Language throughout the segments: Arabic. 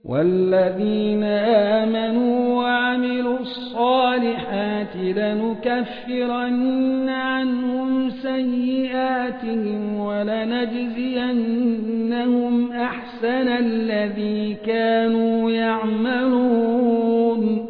والذين آمنوا وعملوا الصالحات لنكفرن عنهم سيئاتهم ولنجزينهم أحسن الذي كانوا يعملون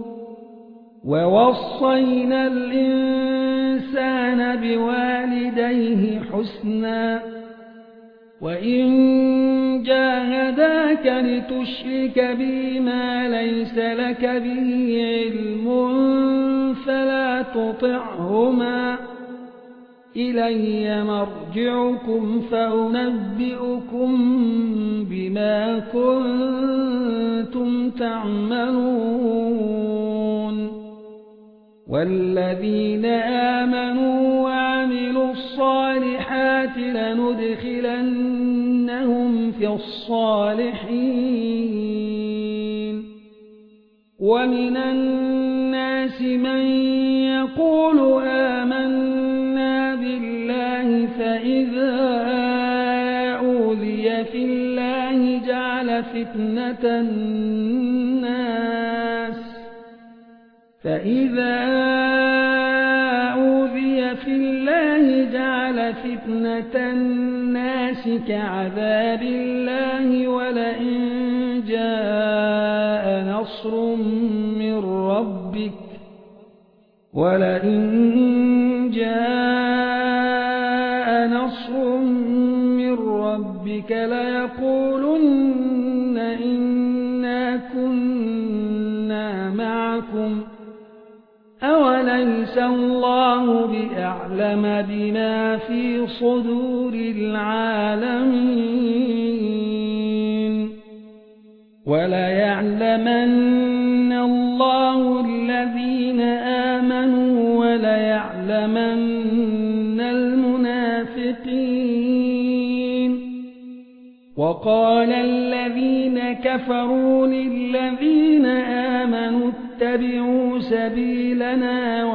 ووصينا الإنسان بوالديه حسنا وإن جاهداك لتشرك بي ما ليس لك به علم فلا تطعهما إلي مرجعكم فأنبئكم بما كنتم تعملون والذين آمنوا وعملوا الصالحات لندخلنهم في الصالحين ومن الناس من يقول آمنا بالله فإذا أوذي في الله جعل فتنة الناس كعذاب الله ولئن جاء نصر من ربك ليقولن إنا كنا معكم أوليس الله بأعلم بما في صدور العالمين وليعلمن الله الذين آمنوا وليعلمن المنافقين وقال الذين كفروا للذين آمنوا اتبعوا سبيلنا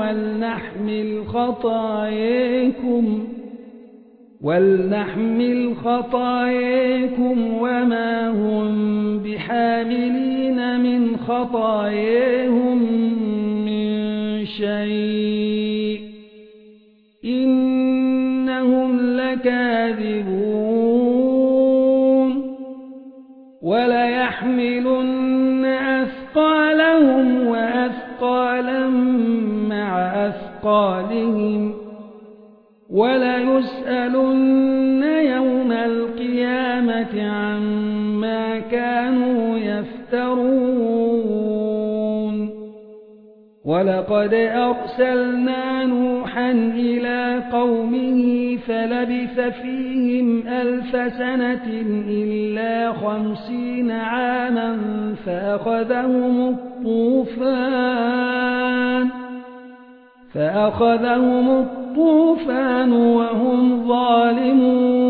ولنحمل خطاياكم وما هم بحاملين من خطاياهم من شيء إنهم لكاذبون وليحملن أثقالهم وأثقالا مع أثقالهم وليسألن يوم القيامة عما كانوا يفترون ولقد أرسلنا نوحا إلى قومه فلبث فيهم 1000 سنة إلا 50 عاما فأخذهم الطوفان وهم ظالمون